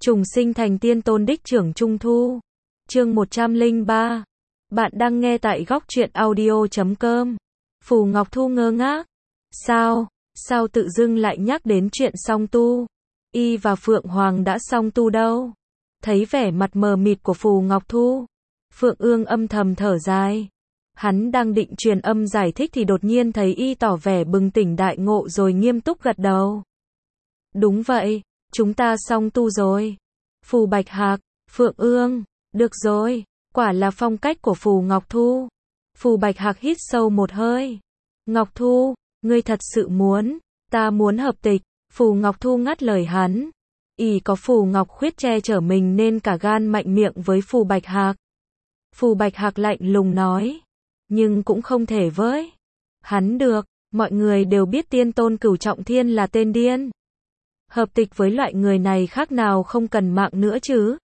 Trùng sinh thành tiên tôn đích trưởng Trung Thu. Chương 103. Bạn đang nghe tại góc truyện audio.com. Phù Ngọc Thu ngơ ngác. Sao tự dưng lại nhắc đến chuyện song tu? Y và Phượng Hoàng đã song tu đâu? Thấy vẻ mặt mờ mịt của Phù Ngọc Thu, Phượng Ương âm thầm thở dài. Hắn đang định truyền âm giải thích thì đột nhiên thấy Y tỏ vẻ bừng tỉnh đại ngộ rồi nghiêm túc gật đầu. Đúng vậy, chúng ta song tu rồi. Phù Bạch Hạc, Phượng Ương, được rồi, quả là phong cách của Phù Ngọc Thu. Phù Bạch Hạc hít sâu một hơi. Ngọc Thu, ngươi thật sự muốn, ta muốn hợp tịch. Phù Ngọc Thu ngắt lời hắn. Y có Phù Ngọc Khuyết che chở mình nên cả gan mạnh miệng với Phù Bạch Hạc. Phù Bạch Hạc lạnh lùng nói. Nhưng cũng không thể với hắn được, mọi người đều biết tiên tôn Cửu Trọng Thiên là tên điên. Hợp tịch với loại người này khác nào không cần mạng nữa chứ.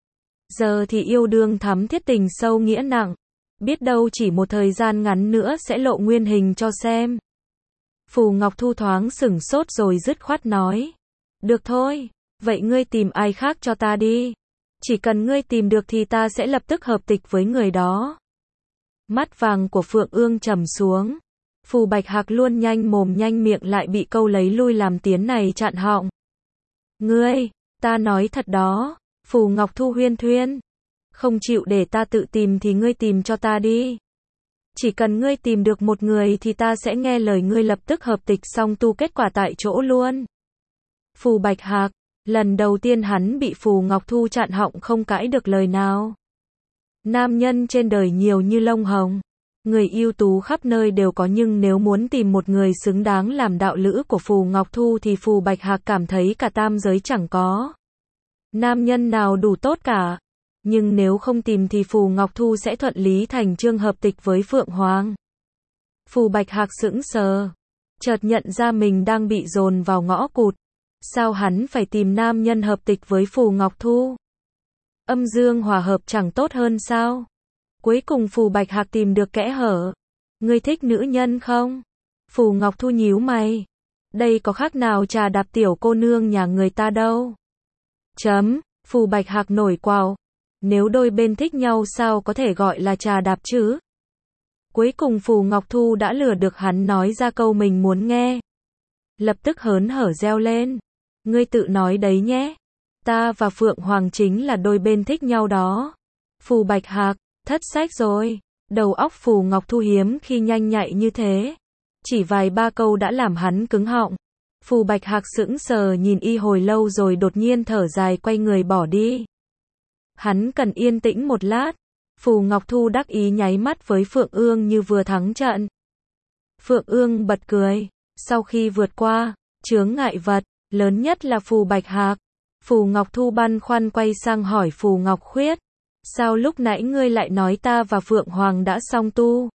Giờ thì yêu đương thắm thiết tình sâu nghĩa nặng. Biết đâu chỉ một thời gian ngắn nữa sẽ lộ nguyên hình cho xem. Phù Ngọc Thu thoáng sửng sốt rồi dứt khoát nói. Được thôi, vậy ngươi tìm ai khác cho ta đi. Chỉ cần ngươi tìm được thì ta sẽ lập tức hợp tịch với người đó. Mắt vàng của Phượng Ương trầm xuống. Phù Bạch Hạc luôn nhanh mồm nhanh miệng lại bị câu lấy lui làm tiếng này chặn họng. Ngươi, ta nói thật đó. Phù Ngọc Thu huyên thuyên. Không chịu để ta tự tìm thì ngươi tìm cho ta đi. Chỉ cần ngươi tìm được một người thì ta sẽ nghe lời ngươi lập tức hợp tịch song tu kết quả tại chỗ luôn. Phù Bạch Hạc, lần đầu tiên hắn bị Phù Ngọc Thu chặn họng không cãi được lời nào. Nam nhân trên đời nhiều như lông hồng. Người ưu tú khắp nơi đều có nhưng nếu muốn tìm một người xứng đáng làm đạo lữ của Phù Ngọc Thu thì Phù Bạch Hạc cảm thấy cả tam giới chẳng có nam nhân nào đủ tốt cả. Nhưng nếu không tìm thì Phù Ngọc Thu sẽ thuận lý thành chương hợp tịch với Phượng Hoàng. Phù Bạch Hạc sững sờ, chợt nhận ra mình đang bị dồn vào ngõ cụt. Sao hắn phải tìm nam nhân hợp tịch với Phù Ngọc Thu? Âm dương hòa hợp chẳng tốt hơn sao? Cuối cùng Phù Bạch Hạc tìm được kẽ hở. Ngươi thích nữ nhân không? Phù Ngọc Thu nhíu mày. Đây có khác nào trà đạp tiểu cô nương nhà người ta đâu. Phù Bạch Hạc nổi quạo. Nếu đôi bên thích nhau sao có thể gọi là trà đạp chứ? Cuối cùng Phù Ngọc Thu đã lừa được hắn nói ra câu mình muốn nghe. Lập tức hớn hở reo lên. Ngươi tự nói đấy nhé. Ta và Phượng Hoàng chính là đôi bên thích nhau đó. Phù Bạch Hạc, thất sách rồi. Đầu óc Phù Ngọc Thu hiếm khi nhanh nhạy như thế. Chỉ vài ba câu đã làm hắn cứng họng. Phù Bạch Hạc sững sờ nhìn Y hồi lâu rồi đột nhiên thở dài quay người bỏ đi. Hắn cần yên tĩnh một lát. Phù Ngọc Thu đắc ý nháy mắt với Phượng Ương như vừa thắng trận. Phượng Ương bật cười. Sau khi vượt qua chướng ngại vật lớn nhất là Phù Bạch Hạc, Phù Ngọc Thu băn khoăn quay sang hỏi Phù Ngọc Khuyết. Sao lúc nãy ngươi lại nói ta và Phượng Hoàng đã song tu?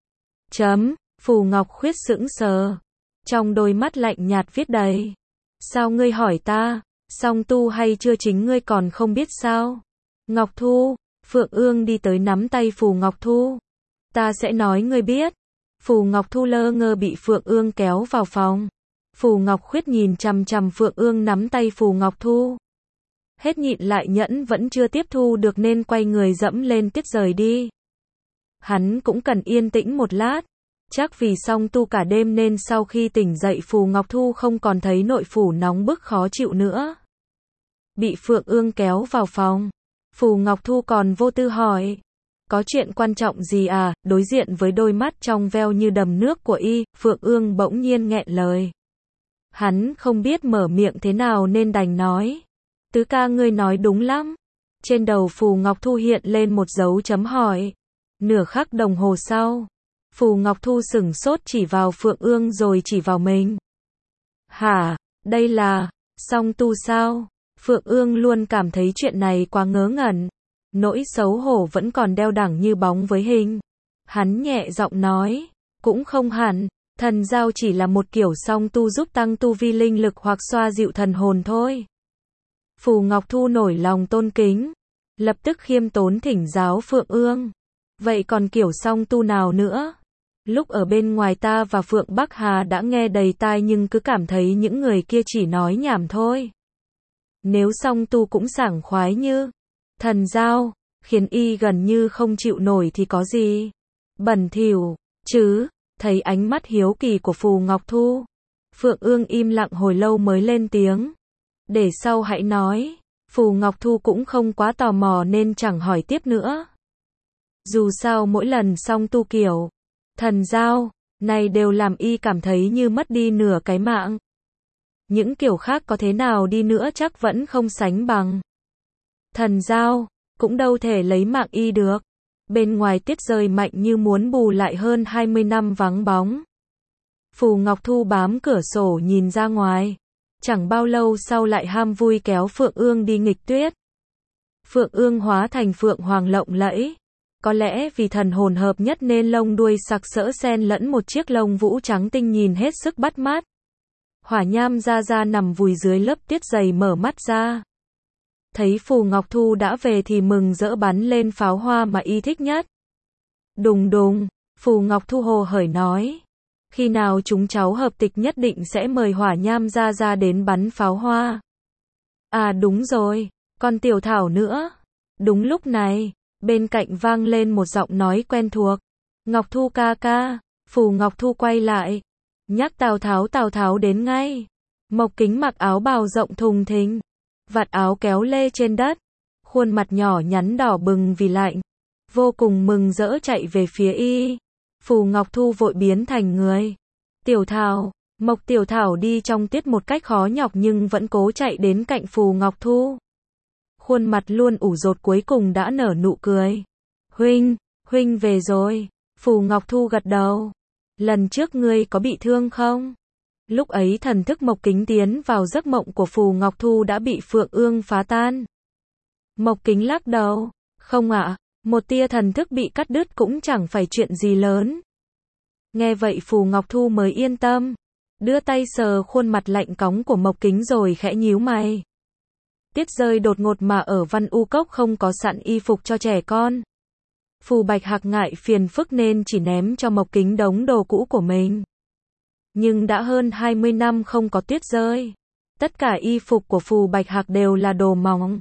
Phù Ngọc Khuyết sững sờ. Trong đôi mắt lạnh nhạt viết đầy. Sao ngươi hỏi ta, song tu hay chưa chính ngươi còn không biết sao? Ngọc Thu, Phượng Ương đi tới nắm tay Phù Ngọc Thu. Ta sẽ nói ngươi biết. Phù Ngọc Thu lơ ngơ bị Phượng Ương kéo vào phòng. Phù Ngọc Khuyết nhìn chằm chằm Phượng Ương nắm tay Phù Ngọc Thu. Hết nhịn lại nhẫn vẫn chưa tiếp thu được nên quay người dẫm lên tiếp rời đi. Hắn cũng cần yên tĩnh một lát. Chắc vì song tu cả đêm nên sau khi tỉnh dậy Phù Ngọc Thu không còn thấy nội phủ nóng bức khó chịu nữa. Bị Phượng Ương kéo vào phòng. Phù Ngọc Thu còn vô tư hỏi. Có chuyện quan trọng gì à? Đối diện với đôi mắt trong veo như đầm nước của Y, Phượng Ương bỗng nhiên nghẹn lời. Hắn không biết mở miệng thế nào nên đành nói. Tứ ca ngươi nói đúng lắm. Trên đầu Phù Ngọc Thu hiện lên một dấu chấm hỏi. Nửa khắc đồng hồ sau, Phù Ngọc Thu sửng sốt chỉ vào Phượng Ương rồi chỉ vào mình. Hả, đây là song tu sao? Phượng Ương luôn cảm thấy chuyện này quá ngớ ngẩn. Nỗi xấu hổ vẫn còn đeo đẳng như bóng với hình. Hắn nhẹ giọng nói. Cũng không hẳn, thần giao chỉ là một kiểu song tu giúp tăng tu vi linh lực hoặc xoa dịu thần hồn thôi. Phù Ngọc Thu nổi lòng tôn kính. Lập tức khiêm tốn thỉnh giáo Phượng Ương. Vậy còn kiểu song tu nào nữa? Lúc ở bên ngoài ta và Phượng Bắc Hà đã nghe đầy tai nhưng cứ cảm thấy những người kia chỉ nói nhảm thôi. Nếu song tu cũng sảng khoái như thần giao, khiến y gần như không chịu nổi thì có gì bẩn thỉu chứ? Thấy ánh mắt hiếu kỳ của Phù Ngọc Thu, Phượng Ương im lặng hồi lâu mới lên tiếng. Để sau hãy nói. Phù Ngọc Thu cũng không quá tò mò nên chẳng hỏi tiếp nữa. Dù sao mỗi lần song tu kiểu thần giao này đều làm y cảm thấy như mất đi nửa cái mạng. Những kiểu khác có thế nào đi nữa chắc vẫn không sánh bằng thần giao, cũng đâu thể lấy mạng y được. Bên ngoài tuyết rơi mạnh như muốn bù lại hơn 20 năm vắng bóng. Phù Ngọc Thu bám cửa sổ nhìn ra ngoài. Chẳng bao lâu sau lại ham vui kéo Phượng Ương đi nghịch tuyết. Phượng Ương hóa thành phượng hoàng lộng lẫy. Có lẽ vì thần hồn hợp nhất nên lông đuôi sặc sỡ xen lẫn một chiếc lông vũ trắng tinh nhìn hết sức bắt mắt. Hỏa Nham Gia Gia nằm vùi dưới lớp tuyết dày mở mắt ra. Thấy Phù Ngọc Thu đã về thì mừng rỡ bắn lên pháo hoa mà y thích nhất. Đùng đùng, Phù Ngọc Thu hồ hởi nói. Khi nào chúng cháu hợp tịch nhất định sẽ mời Hỏa Nham Gia Gia đến bắn pháo hoa. À đúng rồi, còn Tiểu Thảo nữa. Đúng lúc này, bên cạnh vang lên một giọng nói quen thuộc. Ngọc Thu ca ca. Phù Ngọc Thu quay lại. Nhắc Tào Tháo đến ngay. Mộc Kính mặc áo bào rộng thùng thình. Vạt áo kéo lê trên đất. Khuôn mặt nhỏ nhắn đỏ bừng vì lạnh. Vô cùng mừng rỡ chạy về phía y. Phù Ngọc Thu vội biến thành người. Tiểu Thảo, Mộc Tiểu Thảo đi trong tuyết một cách khó nhọc nhưng vẫn cố chạy đến cạnh Phù Ngọc Thu. Khuôn mặt luôn ủ rột cuối cùng đã nở nụ cười. Huynh về rồi. Phù Ngọc Thu gật đầu. Lần trước ngươi có bị thương không? Lúc ấy thần thức Mộc Kính tiến vào giấc mộng của Phù Ngọc Thu đã bị Phượng Ương phá tan. Mộc Kính lắc đầu. Không ạ, một tia thần thức bị cắt đứt cũng chẳng phải chuyện gì lớn. Nghe vậy Phù Ngọc Thu mới yên tâm. Đưa tay sờ khuôn mặt lạnh cóng của Mộc Kính rồi khẽ nhíu mày. Tuyết rơi đột ngột mà ở Văn U Cốc không có sẵn y phục cho trẻ con. Phù Bạch Hạc ngại phiền phức nên chỉ ném cho Mộc Kính đống đồ cũ của mình. Nhưng đã hơn 20 năm không có tuyết rơi. Tất cả y phục của Phù Bạch Hạc đều là đồ mỏng.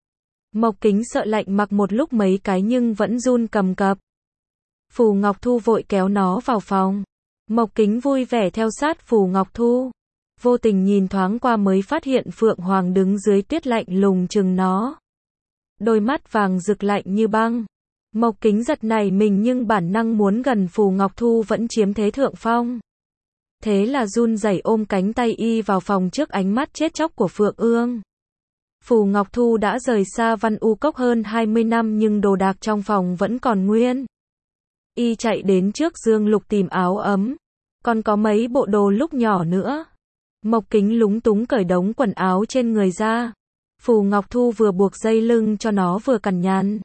Mộc Kính sợ lạnh mặc một lúc mấy cái nhưng vẫn run cầm cập. Phù Ngọc Thu vội kéo nó vào phòng. Mộc Kính vui vẻ theo sát Phù Ngọc Thu. Vô tình nhìn thoáng qua mới phát hiện Phượng Hoàng đứng dưới tuyết lạnh lùng chừng nó. Đôi mắt vàng rực lạnh như băng. Mộc Kính giật nảy mình nhưng bản năng muốn gần Phù Ngọc Thu vẫn chiếm thế thượng phong. Thế là run rẩy ôm cánh tay y vào phòng trước ánh mắt chết chóc của Phượng Ương. Phù Ngọc Thu đã rời xa Văn U Cốc hơn 20 năm nhưng đồ đạc trong phòng vẫn còn nguyên. Y chạy đến trước giường lục tìm áo ấm. Còn có mấy bộ đồ lúc nhỏ nữa. Mộc Kính lúng túng cởi đống quần áo trên người ra. Phù Ngọc Thu vừa buộc dây lưng cho nó vừa cằn nhằn.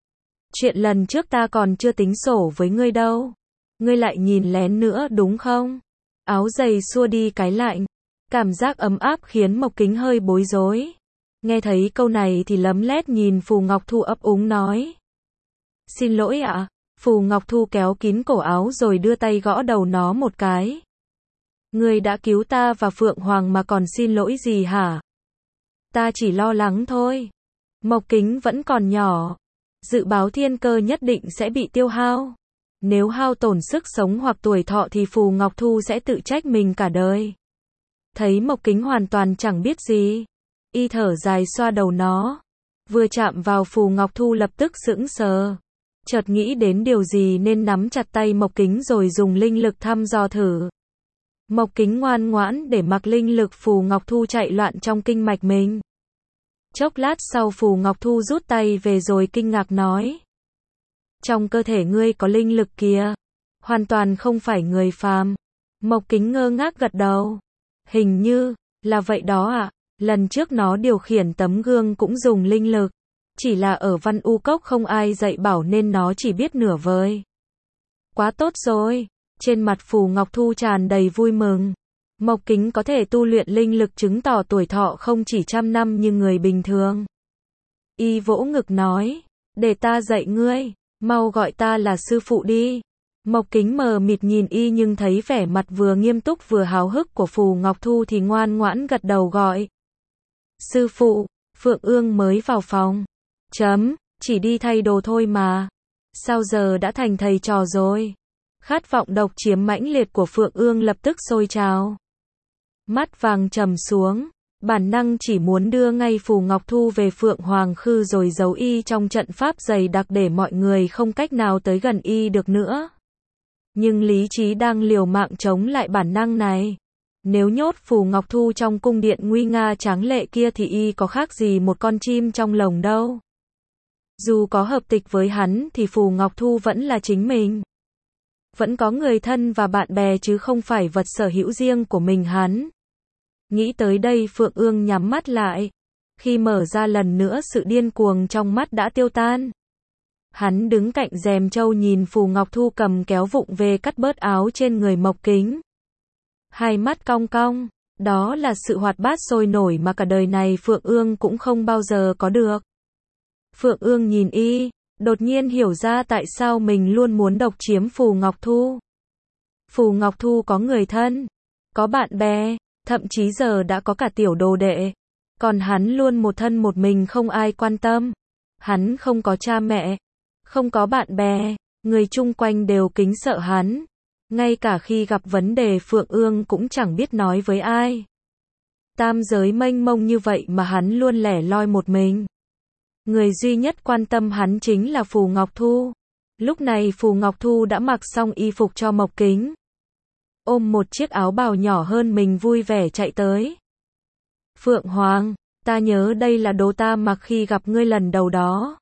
Chuyện lần trước ta còn chưa tính sổ với ngươi đâu. Ngươi lại nhìn lén nữa đúng không? Áo dày xua đi cái lạnh. Cảm giác ấm áp khiến Mộc Kính hơi bối rối. Nghe thấy câu này thì lấm lét nhìn Phù Ngọc Thu ấp úng nói. Xin lỗi ạ. Phù Ngọc Thu kéo kín cổ áo rồi đưa tay gõ đầu nó một cái. Ngươi đã cứu ta và Phượng Hoàng mà còn xin lỗi gì hả? Ta chỉ lo lắng thôi. Mộc Kính vẫn còn nhỏ. Dự báo thiên cơ nhất định sẽ bị tiêu hao. Nếu hao tổn sức sống hoặc tuổi thọ thì Phù Ngọc Thu sẽ tự trách mình cả đời. Thấy Mộc Kính hoàn toàn chẳng biết gì. Y thở dài xoa đầu nó. Vừa chạm vào Phù Ngọc Thu lập tức sững sờ. Chợt nghĩ đến điều gì nên nắm chặt tay Mộc Kính rồi dùng linh lực thăm dò thử. Mộc Kính ngoan ngoãn để mặc linh lực Phù Ngọc Thu chạy loạn trong kinh mạch mình. Chốc lát sau Phù Ngọc Thu rút tay về rồi kinh ngạc nói. Trong cơ thể ngươi có linh lực kìa. Hoàn toàn không phải người phàm. Mộc Kính ngơ ngác gật đầu. Hình như là vậy đó ạ. Lần trước nó điều khiển tấm gương cũng dùng linh lực. Chỉ là ở Văn U Cốc không ai dạy bảo nên nó chỉ biết nửa vời. Quá tốt rồi. Trên mặt Phù Ngọc Thu tràn đầy vui mừng. Mộc Kính có thể tu luyện linh lực chứng tỏ tuổi thọ không chỉ 100 năm như người bình thường. Y vỗ ngực nói. Để ta dạy ngươi. Mau gọi ta là sư phụ đi. Mộc Kính mờ mịt nhìn y nhưng thấy vẻ mặt vừa nghiêm túc vừa háo hức của Phù Ngọc Thu thì ngoan ngoãn gật đầu gọi. Sư phụ. Phượng Ương mới vào phòng. Chỉ đi thay đồ thôi mà. Sao giờ đã thành thầy trò rồi? Khát vọng độc chiếm mãnh liệt của Phượng Ương lập tức sôi trào. Mắt vàng trầm xuống, bản năng chỉ muốn đưa ngay Phù Ngọc Thu về Phượng Hoàng Khư rồi giấu y trong trận pháp dày đặc để mọi người không cách nào tới gần y được nữa. Nhưng lý trí đang liều mạng chống lại bản năng này. Nếu nhốt Phù Ngọc Thu trong cung điện nguy nga tráng lệ kia thì y có khác gì một con chim trong lồng đâu. Dù có hợp tịch với hắn thì Phù Ngọc Thu vẫn là chính mình. Vẫn có người thân và bạn bè chứ không phải vật sở hữu riêng của mình hắn. Nghĩ tới đây Phượng Ương nhắm mắt lại. Khi mở ra lần nữa sự điên cuồng trong mắt đã tiêu tan. Hắn đứng cạnh rèm trâu nhìn Phù Ngọc Thu cầm kéo vụng về cắt bớt áo trên người Mộc Kính. Hai mắt cong cong, đó là sự hoạt bát sôi nổi mà cả đời này Phượng Ương cũng không bao giờ có được. Phượng Ương nhìn y, đột nhiên hiểu ra tại sao mình luôn muốn độc chiếm Phù Ngọc Thu. Phù Ngọc Thu có người thân, có bạn bè, thậm chí giờ đã có cả tiểu đồ đệ. Còn hắn luôn một thân một mình không ai quan tâm. Hắn không có cha mẹ, không có bạn bè, người chung quanh đều kính sợ hắn. Ngay cả khi gặp vấn đề Phượng Ương cũng chẳng biết nói với ai. Tam giới mênh mông như vậy mà hắn luôn lẻ loi một mình. Người duy nhất quan tâm hắn chính là Phù Ngọc Thu. Lúc này Phù Ngọc Thu đã mặc xong y phục cho Mộc Kính. Ôm một chiếc áo bào nhỏ hơn mình vui vẻ chạy tới. Phượng Hoàng, ta nhớ đây là đồ ta mặc khi gặp ngươi lần đầu đó.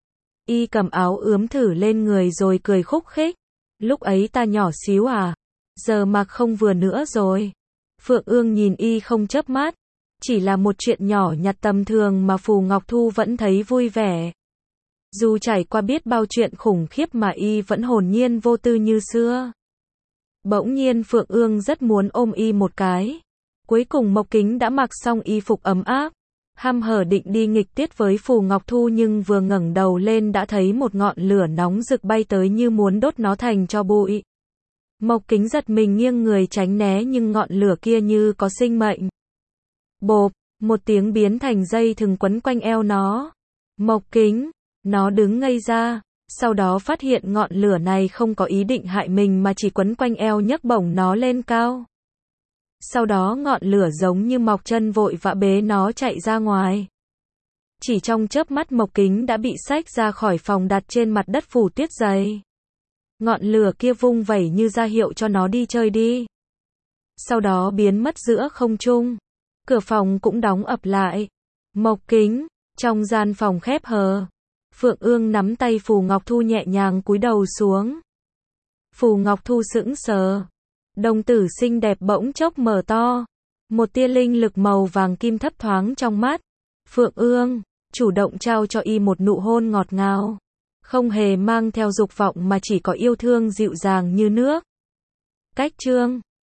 Y cầm áo ướm thử lên người rồi cười khúc khích. Lúc ấy ta nhỏ xíu à? Giờ mặc không vừa nữa rồi. Phượng Ương nhìn y không chớp mắt. Chỉ là một chuyện nhỏ nhặt tầm thường mà Phù Ngọc Thu vẫn thấy vui vẻ. Dù trải qua biết bao chuyện khủng khiếp mà y vẫn hồn nhiên vô tư như xưa. Bỗng nhiên Phượng Ương rất muốn ôm y một cái. Cuối cùng Mộc Kính đã mặc xong y phục ấm áp. Hăm hở định đi nghịch tiết với Phù Ngọc Thu nhưng vừa ngẩng đầu lên đã thấy một ngọn lửa nóng rực bay tới như muốn đốt nó thành tro bụi. Mộc Kính giật mình nghiêng người tránh né nhưng ngọn lửa kia như có sinh mệnh. Bộp, một tiếng biến thành dây thừng quấn quanh eo nó. Mộc Kính, nó đứng ngây ra, sau đó phát hiện ngọn lửa này không có ý định hại mình mà chỉ quấn quanh eo nhấc bổng nó lên cao. Sau đó ngọn lửa giống như mọc chân vội vã bế nó chạy ra ngoài. Chỉ trong chớp mắt Mộc Kính đã bị xách ra khỏi phòng đặt trên mặt đất phủ tuyết dày. Ngọn lửa kia vung vẩy như ra hiệu cho nó đi chơi đi. Sau đó biến mất giữa không trung. Cửa phòng cũng đóng ập lại. Mộc Kính, trong gian phòng khép hờ. Phượng Ương nắm tay Phù Ngọc Thu nhẹ nhàng cúi đầu xuống. Phù Ngọc Thu sững sờ. Đồng tử xinh đẹp bỗng chốc mở to. Một tia linh lực màu vàng kim thấp thoáng trong mắt. Phượng Ương chủ động trao cho y một nụ hôn ngọt ngào. Không hề mang theo dục vọng mà chỉ có yêu thương dịu dàng như nước. Cách chương